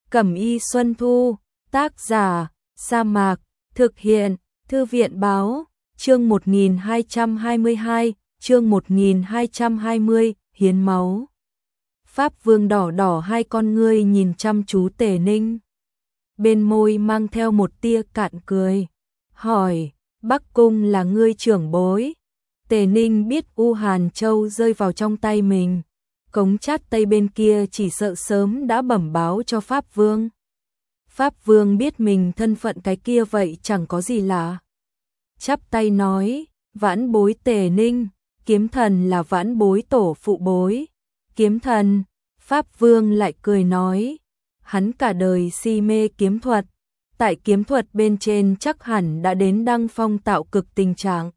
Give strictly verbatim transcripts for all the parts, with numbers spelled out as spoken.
Cẩm y Xuân Thu, tác giả, Sa Mạc, thực hiện, Thư viện báo, chương một nghìn hai trăm hai mươi hai, chương một nghìn hai trăm hai mươi, hiến máu. Pháp Vương đỏ đỏ hai con ngươi nhìn chăm chú Tề Ninh. Bên môi mang theo một tia cạn cười. Hỏi, Bắc Cung là ngươi trưởng bối. Tề Ninh biết U Hàn Châu rơi vào trong tay mình. Cống Chát Tây bên kia chỉ sợ sớm đã bẩm báo cho Pháp Vương. Pháp Vương biết mình thân phận cái kia vậy chẳng có gì lạ. Chắp tay nói, vãn bối Tề Ninh, kiếm thần là vãn bối tổ phụ bối. Kiếm thần, Pháp Vương lại cười nói, hắn cả đời si mê kiếm thuật, tại kiếm thuật bên trên chắc hẳn đã đến đăng phong tạo cực tình trạng.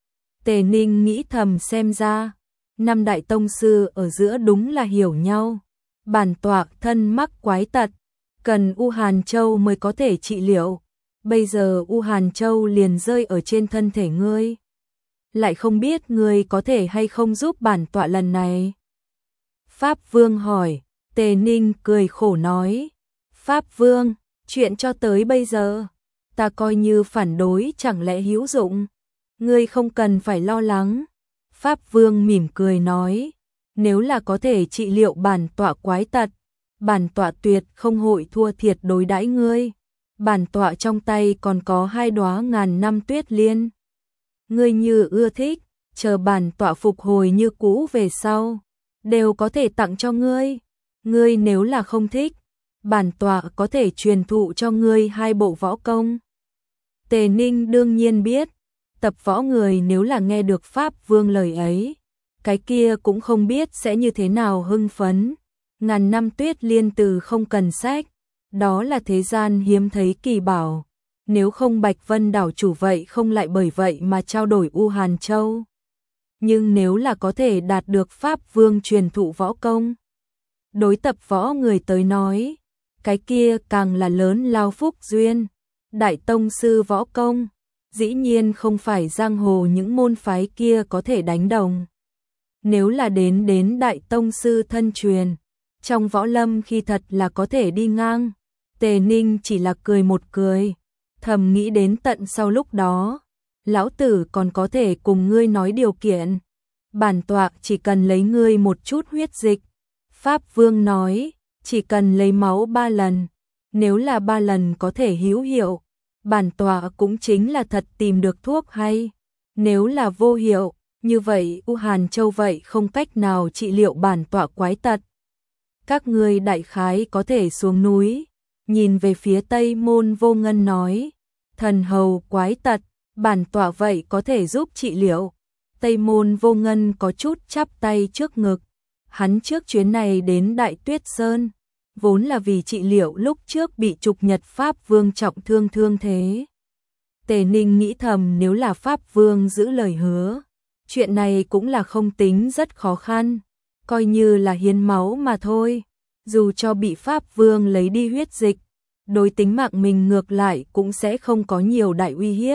Tề Ninh nghĩ thầm xem ra, năm đại tông sư ở giữa đúng là hiểu nhau. Bản tọa thân mắc quái tật, cần U Hàn Châu mới có thể trị liệu. Bây giờ U Hàn Châu liền rơi ở trên thân thể ngươi. Lại không biết ngươi có thể hay không giúp bản tọa lần này. Pháp Vương hỏi, Tề Ninh cười khổ nói, Pháp Vương, chuyện cho tới bây giờ, ta coi như phản đối chẳng lẽ hữu dụng. Ngươi không cần phải lo lắng. Pháp Vương mỉm cười nói, nếu là có thể trị liệu bản tọa quái tật, bản tọa tuyệt không hội thua thiệt đối đãi ngươi. Bản tọa trong tay còn có hai đóa ngàn năm tuyết liên. Ngươi như ưa thích, chờ bản tọa phục hồi như cũ về sau, đều có thể tặng cho ngươi. Ngươi nếu là không thích, bản tọa có thể truyền thụ cho ngươi hai bộ võ công. Tề Ninh đương nhiên biết, tập võ người nếu là nghe được Pháp Vương lời ấy, cái kia cũng không biết sẽ như thế nào hưng phấn. Ngàn năm tuyết liên từ không cần sách, đó là thế gian hiếm thấy kỳ bảo. Nếu không Bạch Vân đảo chủ vậy không lại bởi vậy mà trao đổi U Hàn Châu. Nhưng nếu là có thể đạt được Pháp Vương truyền thụ võ công, đối tập võ người tới nói, cái kia càng là lớn lao phúc duyên. Đại tông sư võ công, dĩ nhiên không phải giang hồ những môn phái kia có thể đánh đồng. Nếu là đến đến đại tông sư thân truyền, trong võ lâm khi thật là có thể đi ngang. Tề Ninh chỉ là cười một cười, thầm nghĩ đến tận sau lúc đó, lão tử còn có thể cùng ngươi nói điều kiện. Bản tọa chỉ cần lấy ngươi một chút huyết dịch. Pháp Vương nói, chỉ cần lấy máu ba lần, nếu là ba lần có thể hữu hiệu, bản tọa cũng chính là thật tìm được thuốc hay. Nếu là vô hiệu, như vậy U Hàn Châu vậy không cách nào trị liệu bản tọa quái tật. Các ngươi đại khái có thể xuống núi, nhìn về phía Tây Môn Vô Ngân nói, thần hầu quái tật, bản tọa vậy có thể giúp trị liệu. Tây Môn Vô Ngân có chút chắp tay trước ngực, hắn trước chuyến này đến Đại Tuyết Sơn, vốn là vì trị liệu lúc trước bị Trục Nhật Pháp Vương trọng thương thương thế. Tề Ninh nghĩ thầm nếu là Pháp Vương giữ lời hứa, chuyện này cũng là không tính rất khó khăn, coi như là hiến máu mà thôi. Dù cho bị Pháp Vương lấy đi huyết dịch, đối tính mạng mình ngược lại cũng sẽ không có nhiều đại uy hiếp.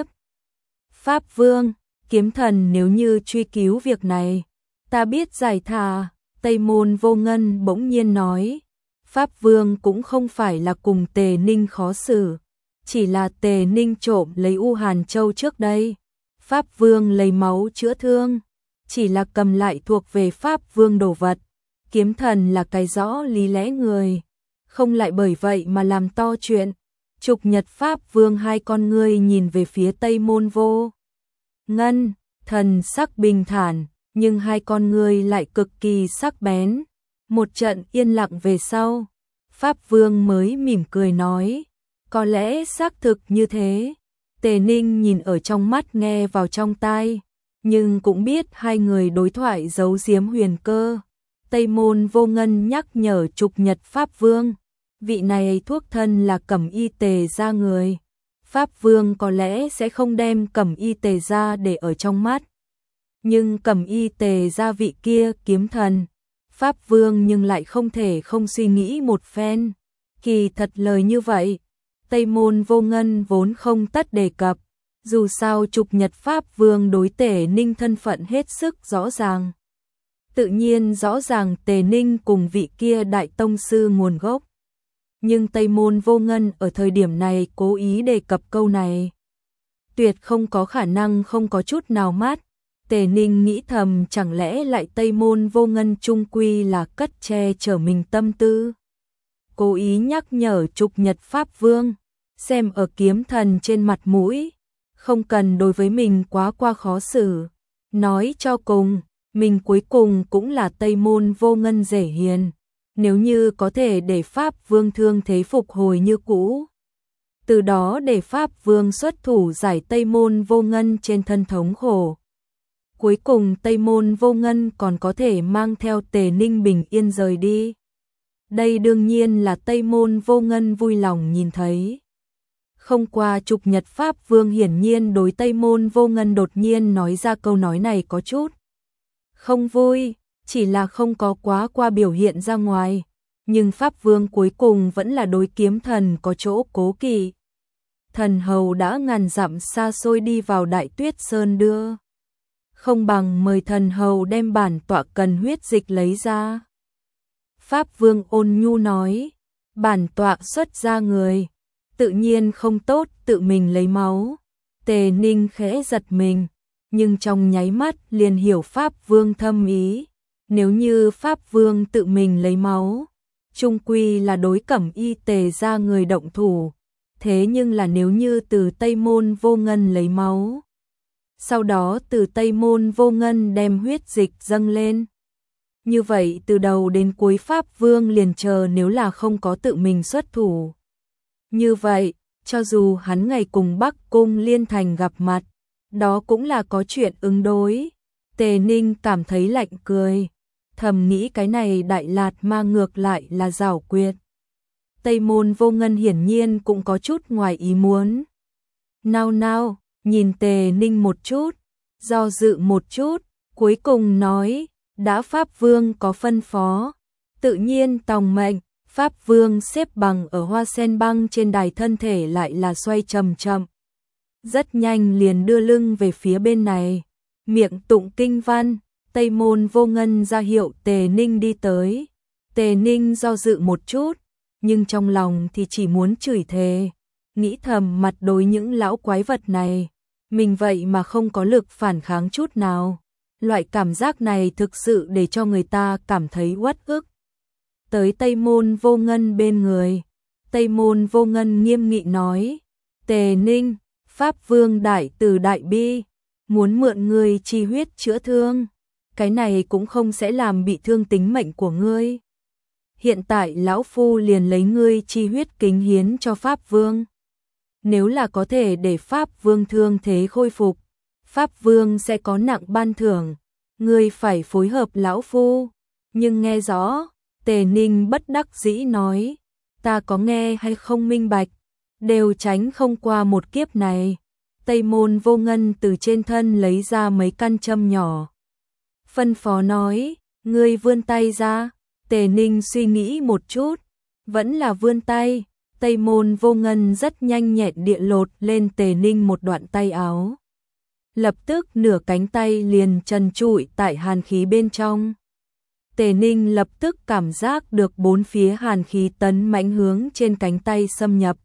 Pháp Vương, kiếm thần nếu như truy cứu việc này, ta biết giải thà. Tây Môn Vô Ngân bỗng nhiên nói, Pháp Vương cũng không phải là cùng Tề Ninh khó xử, chỉ là Tề Ninh trộm lấy U Hàn Châu trước đây. Pháp Vương lấy máu chữa thương, chỉ là cầm lại thuộc về Pháp Vương đồ vật. Kiếm thần là cái rõ lý lẽ người, không lại bởi vậy mà làm to chuyện. Trục Nhật Pháp Vương hai con ngươi nhìn về phía Tây Môn Vô Ngân, thần sắc bình thản, nhưng hai con ngươi lại cực kỳ sắc bén. Một trận yên lặng về sau, Pháp Vương mới mỉm cười nói, có lẽ xác thực như thế. Tề Ninh nhìn ở trong mắt nghe vào trong tai, nhưng cũng biết hai người đối thoại giấu giếm huyền cơ. Tây Môn Vô Ngân nhắc nhở Trục Nhật Pháp Vương, vị này thuốc thân là Cẩm Y Tề gia người. Pháp Vương có lẽ sẽ không đem Cẩm Y Tề gia để ở trong mắt. Nhưng Cẩm Y Tề gia vị kia kiếm thần, Pháp Vương nhưng lại không thể không suy nghĩ một phen. Kỳ thật lời như vậy, Tây Môn Vô Ngân vốn không tất đề cập. Dù sao Trục Nhật Pháp Vương đối Tề Ninh thân phận hết sức rõ ràng. Tự nhiên rõ ràng Tề Ninh cùng vị kia đại tông sư nguồn gốc. nhưng Tây Môn Vô Ngân ở thời điểm này cố ý đề cập câu này. Tuyệt không có khả năng không có chút nào mát. Tề Ninh nghĩ thầm, chẳng lẽ lại Tây Môn Vô Ngân trung quy là cất che chở mình tâm tư. Cố ý nhắc nhở Trục Nhật Pháp Vương, xem ở kiếm thần trên mặt mũi, không cần đối với mình quá qua khó xử. Nói cho cùng, mình cuối cùng cũng là Tây Môn Vô Ngân rể hiền. Nếu như có thể để Pháp Vương thương thế phục hồi như cũ, từ đó để Pháp Vương xuất thủ giải Tây Môn Vô Ngân trên thân thống khổ. Cuối cùng Tây Môn Vô Ngân còn có thể mang theo Tề Ninh bình yên rời đi. Đây đương nhiên là Tây Môn Vô Ngân vui lòng nhìn thấy. Không qua Trục Nhật Pháp Vương hiển nhiên đối Tây Môn Vô Ngân đột nhiên nói ra câu nói này có chút không vui, chỉ là không có quá qua biểu hiện ra ngoài. Nhưng Pháp Vương cuối cùng vẫn là đối kiếm thần có chỗ cố kỵ. Thần hầu đã ngàn dặm xa xôi đi vào Đại Tuyết Sơn đưa. Không bằng mời thần hầu đem bản tọa cần huyết dịch lấy ra. Pháp Vương ôn nhu nói, bản tọa xuất ra người, tự nhiên không tốt tự mình lấy máu. Tề Ninh khẽ giật mình, nhưng trong nháy mắt liền hiểu Pháp Vương thâm ý. Nếu như Pháp Vương tự mình lấy máu, chung quy là đối Cẩm Y Tề ra người động thủ. Thế nhưng là nếu như từ Tây Môn Vô Ngân lấy máu, sau đó từ Tây Môn Vô Ngân đem huyết dịch dâng lên, như vậy từ đầu đến cuối Pháp Vương liền chờ nếu là không có tự mình xuất thủ. Như vậy, cho dù hắn ngày cùng Bắc Cung Liên Thành gặp mặt, đó cũng là có chuyện ứng đối. Tề Ninh cảm thấy lạnh cười, thầm nghĩ cái này Đại Lạt Ma ngược lại là giảo quyệt. Tây Môn Vô Ngân hiển nhiên cũng có chút ngoài ý muốn. Nao nao, nhìn Tề Ninh một chút, do dự một chút, cuối cùng nói, đã Pháp Vương có phân phó, tự nhiên tòng mệnh. Pháp Vương xếp bằng ở hoa sen băng trên đài, thân thể lại là xoay chậm chậm. Rất nhanh liền đưa lưng về phía bên này, miệng tụng kinh văn. Tây Môn Vô Ngân ra hiệu Tề Ninh đi tới. Tề Ninh do dự một chút, nhưng trong lòng thì chỉ muốn chửi thề, nghĩ thầm mặt đối những lão quái vật này, mình vậy mà không có lực phản kháng chút nào. Loại cảm giác này thực sự để cho người ta cảm thấy uất ức. Tới Tây Môn Vô Ngân bên người, Tây Môn Vô Ngân nghiêm nghị nói, Tề Ninh, Pháp Vương đại từ đại bi, muốn mượn ngươi chi huyết chữa thương, cái này cũng không sẽ làm bị thương tính mệnh của ngươi. Hiện tại lão phu liền lấy ngươi chi huyết kính hiến cho Pháp Vương. Nếu là có thể để Pháp Vương thương thế khôi phục, Pháp Vương sẽ có nặng ban thưởng, ngươi phải phối hợp lão phu. Nhưng nghe rõ, Tề Ninh bất đắc dĩ nói, ta có nghe hay không minh bạch, đều tránh không qua một kiếp này. Tây Môn Vô Ngân từ trên thân lấy ra mấy căn châm nhỏ, phân phó nói, ngươi vươn tay ra. Tề Ninh suy nghĩ một chút, vẫn là vươn tay. Tây Môn Vô Ngân rất nhanh nhẹn địa lột lên Tề Ninh một đoạn tay áo. Lập tức nửa cánh tay liền trần trụi tại hàn khí bên trong. Tề Ninh lập tức cảm giác được bốn phía hàn khí tấn mãnh hướng trên cánh tay xâm nhập.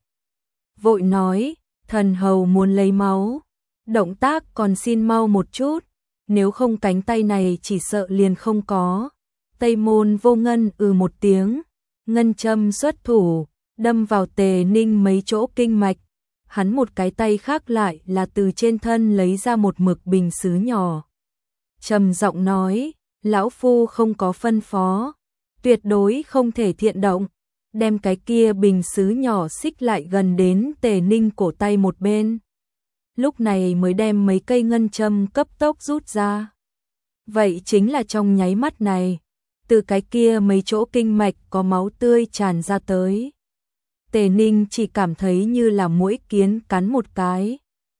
Vội nói, thần hầu muốn lấy máu, động tác còn xin mau một chút, nếu không cánh tay này chỉ sợ liền không có. Tây Môn Vô Ngân ừ một tiếng, ngân châm xuất thủ, đâm vào Tề Ninh mấy chỗ kinh mạch. Hắn một cái tay khác lại là từ trên thân lấy ra một mực bình sứ nhỏ. Trầm giọng nói, lão phu không có phân phó, tuyệt đối không thể thiện động. Đem cái kia bình sứ nhỏ xích lại gần đến Tề Ninh cổ tay một bên. Lúc này mới đem mấy cây ngân châm cấp tốc rút ra. Vậy chính là trong nháy mắt này, từ cái kia mấy chỗ kinh mạch có máu tươi tràn ra tới. Tề Ninh chỉ cảm thấy như là muỗi kiến cắn một cái,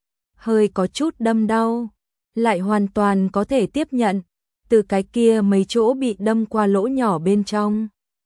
hơi có chút đâm đau, lại hoàn toàn có thể tiếp nhận. Từ cái kia mấy chỗ bị đâm qua lỗ nhỏ bên trong,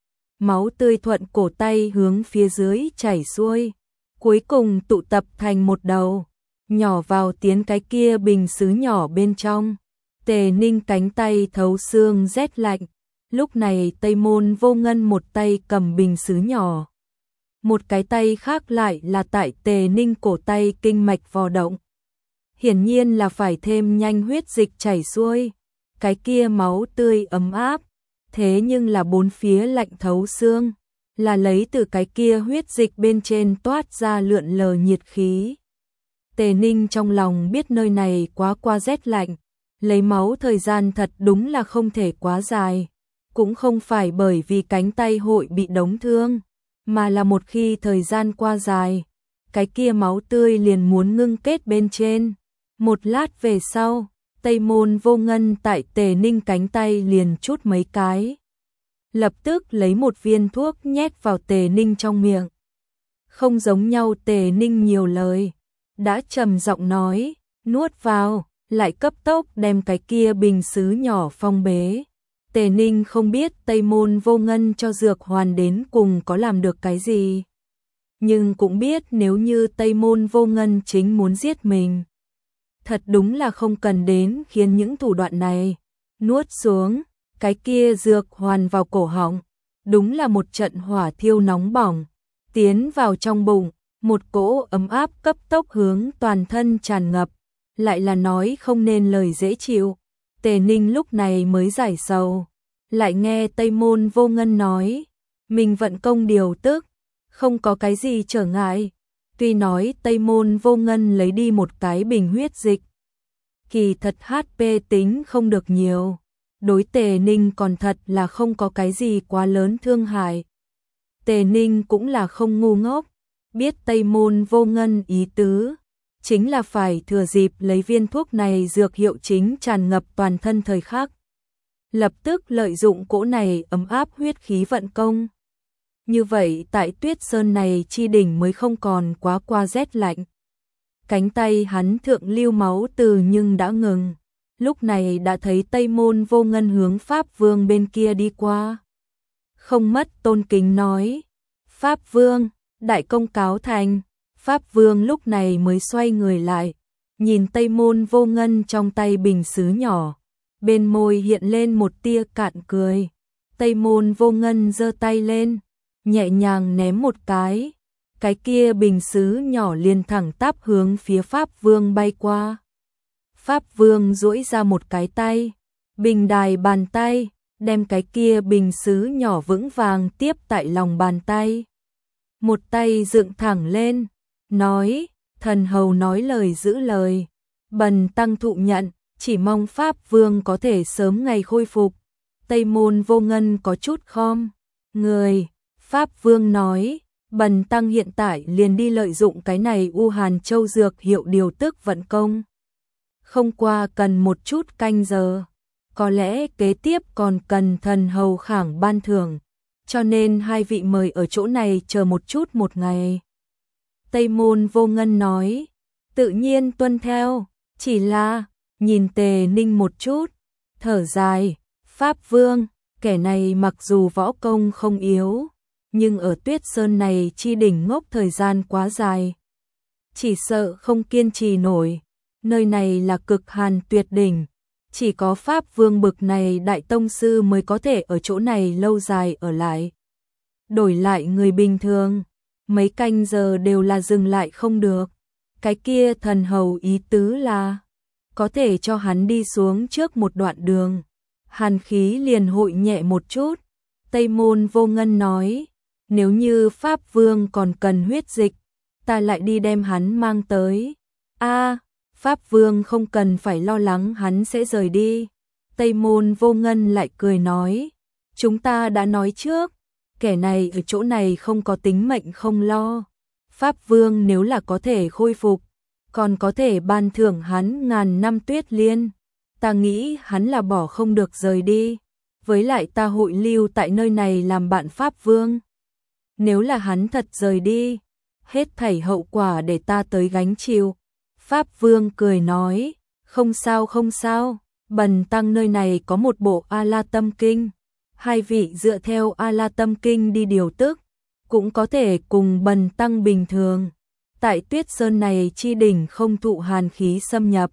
máu tươi thuận cổ tay hướng phía dưới chảy xuôi, cuối cùng tụ tập thành một đầu, nhỏ vào tiến cái kia bình sứ nhỏ bên trong. Tề Ninh cánh tay thấu xương rét lạnh. Lúc này Tây Môn Vô Ngân một tay cầm bình sứ nhỏ, một cái tay khác lại là tại Tề Ninh cổ tay kinh mạch vò động. Hiển nhiên là phải thêm nhanh huyết dịch chảy xuôi, cái kia máu tươi ấm áp, thế nhưng là bốn phía lạnh thấu xương, là lấy từ cái kia huyết dịch bên trên toát ra lượn lờ nhiệt khí. Tề Ninh trong lòng biết nơi này quá qua rét lạnh, lấy máu thời gian thật đúng là không thể quá dài, cũng không phải bởi vì cánh tay hội bị đóng thương, mà là một khi thời gian qua dài, cái kia máu tươi liền muốn ngưng kết bên trên. Một lát về sau, Tây Môn Vô Ngân tại Tề Ninh cánh tay liền chút mấy cái. Lập tức lấy một viên thuốc nhét vào Tề Ninh trong miệng. Không giống nhau, Tề Ninh nhiều lời, đã trầm giọng nói, nuốt vào, lại cấp tốc đem cái kia bình sứ nhỏ phong bế. Tề Ninh không biết Tây Môn Vô Ngân cho dược hoàn đến cùng có làm được cái gì, nhưng cũng biết nếu như Tây Môn Vô Ngân chính muốn giết mình, thật đúng là không cần đến khiến những thủ đoạn này. Nuốt xuống cái kia dược hoàn vào cổ họng, đúng là một trận hỏa thiêu nóng bỏng, tiến vào trong bụng, một cỗ ấm áp cấp tốc hướng toàn thân tràn ngập, lại là nói không nên lời dễ chịu. Tề Ninh lúc này mới giải sầu, lại nghe Tây Môn Vô Ngân nói, mình vận công điều tức, không có cái gì trở ngại. Tuy nói Tây Môn Vô Ngân lấy đi một cái bình huyết dịch, kỳ thật hát pê tính không được nhiều, đối Tề Ninh còn thật là không có cái gì quá lớn thương hại. Tề Ninh cũng là không ngu ngốc, biết Tây Môn Vô Ngân ý tứ, chính là phải thừa dịp lấy viên thuốc này dược hiệu chính tràn ngập toàn thân thời khắc, lập tức lợi dụng cỗ này ấm áp huyết khí vận công. Như vậy tại Tuyết Sơn này chi đỉnh mới không còn quá qua rét lạnh. Cánh tay hắn thượng lưu máu từ nhưng đã ngừng, lúc này đã thấy Tây Môn Vô Ngân hướng Pháp Vương bên kia đi qua. Không mất tôn kính nói, Pháp Vương, đại công cáo thành. Pháp Vương lúc này mới xoay người lại, nhìn Tây Môn Vô Ngân trong tay bình sứ nhỏ, bên môi hiện lên một tia cạn cười. Tây Môn Vô Ngân giơ tay lên, nhẹ nhàng ném một cái, cái kia bình sứ nhỏ liền thẳng tắp hướng phía Pháp Vương bay qua. Pháp Vương duỗi ra một cái tay, bình đài bàn tay, đem cái kia bình sứ nhỏ vững vàng tiếp tại lòng bàn tay. Một tay dựng thẳng lên, nói, thần hầu nói lời giữ lời, bần tăng thụ nhận, chỉ mong Pháp Vương có thể sớm ngày khôi phục. Tây Môn Vô Ngân có chút khom người, Pháp Vương nói, bần tăng hiện tại liền đi lợi dụng cái này U Hàn Châu dược hiệu điều tức vận công. Không qua cần một chút canh giờ, có lẽ kế tiếp còn cần thần hầu khảng ban thưởng, cho nên hai vị mời ở chỗ này chờ một chút một ngày. Tây Môn Vô Ngân nói, tự nhiên tuân theo, chỉ là, nhìn Tề Ninh một chút, thở dài, Pháp Vương, kẻ này mặc dù võ công không yếu, nhưng ở Tuyết Sơn này chi đỉnh ngốc thời gian quá dài, chỉ sợ không kiên trì nổi. Nơi này là cực hàn tuyệt đỉnh, chỉ có Pháp Vương bực này đại tông sư mới có thể ở chỗ này lâu dài ở lại. Đổi lại người bình thường, mấy canh giờ đều là dừng lại không được. Cái kia thần hầu ý tứ là có thể cho hắn đi xuống trước một đoạn đường, hàn khí liền hội nhẹ một chút. Tây Môn Vô Ngân nói, nếu như Pháp Vương còn cần huyết dịch, ta lại đi đem hắn mang tới. A, Pháp Vương không cần phải lo lắng hắn sẽ rời đi. Tây Môn Vô Ngân lại cười nói, chúng ta đã nói trước, kẻ này ở chỗ này không có tính mệnh không lo. Pháp Vương nếu là có thể khôi phục, còn có thể ban thưởng hắn ngàn năm tuyết liên. Ta nghĩ hắn là bỏ không được rời đi, với lại ta hội lưu tại nơi này làm bạn Pháp Vương. Nếu là hắn thật rời đi, hết thảy hậu quả để ta tới gánh chịu. Pháp Vương cười nói, không sao không sao, bần tăng nơi này có một bộ A-la tâm kinh, hai vị dựa theo A-la tâm kinh đi điều tức, cũng có thể cùng bần tăng bình thường. Tại Tuyết Sơn này chi đỉnh không thụ hàn khí xâm nhập.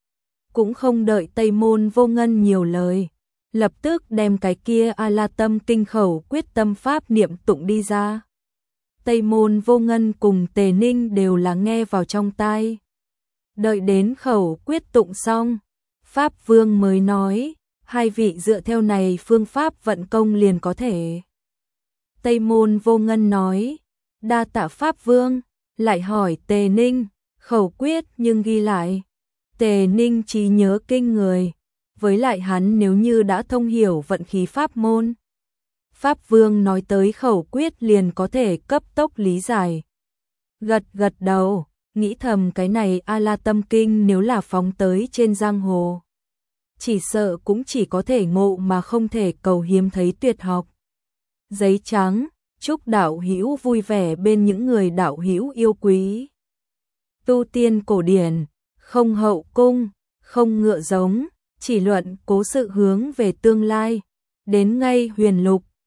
Cũng không đợi Tây Môn Vô Ngân nhiều lời, lập tức đem cái kia A-la tâm kinh khẩu quyết tâm pháp niệm tụng đi ra. Tây Môn Vô Ngân cùng Tề Ninh đều lắng nghe vào trong tai. Đợi đến khẩu quyết tụng xong, Pháp Vương mới nói, hai vị dựa theo này phương pháp vận công liền có thể. Tây Môn Vô Ngân nói, đa tạ Pháp Vương, lại hỏi Tề Ninh, khẩu quyết nhưng ghi lại. Tề Ninh trí nhớ kinh người, với lại hắn nếu như đã thông hiểu vận khí pháp môn. Pháp Vương nói tới khẩu quyết liền có thể cấp tốc lý giải. Gật gật đầu, nghĩ thầm cái này A-la tâm kinh nếu là phóng tới trên giang hồ. Chỉ sợ cũng chỉ có thể ngộ mà không thể cầu hiếm thấy tuyệt học. Giấy trắng, chúc đạo hữu vui vẻ bên những người đạo hữu yêu quý. Tu tiên cổ điển, không hậu cung, không ngựa giống, chỉ luận cố sự hướng về tương lai, đến ngay huyền lục,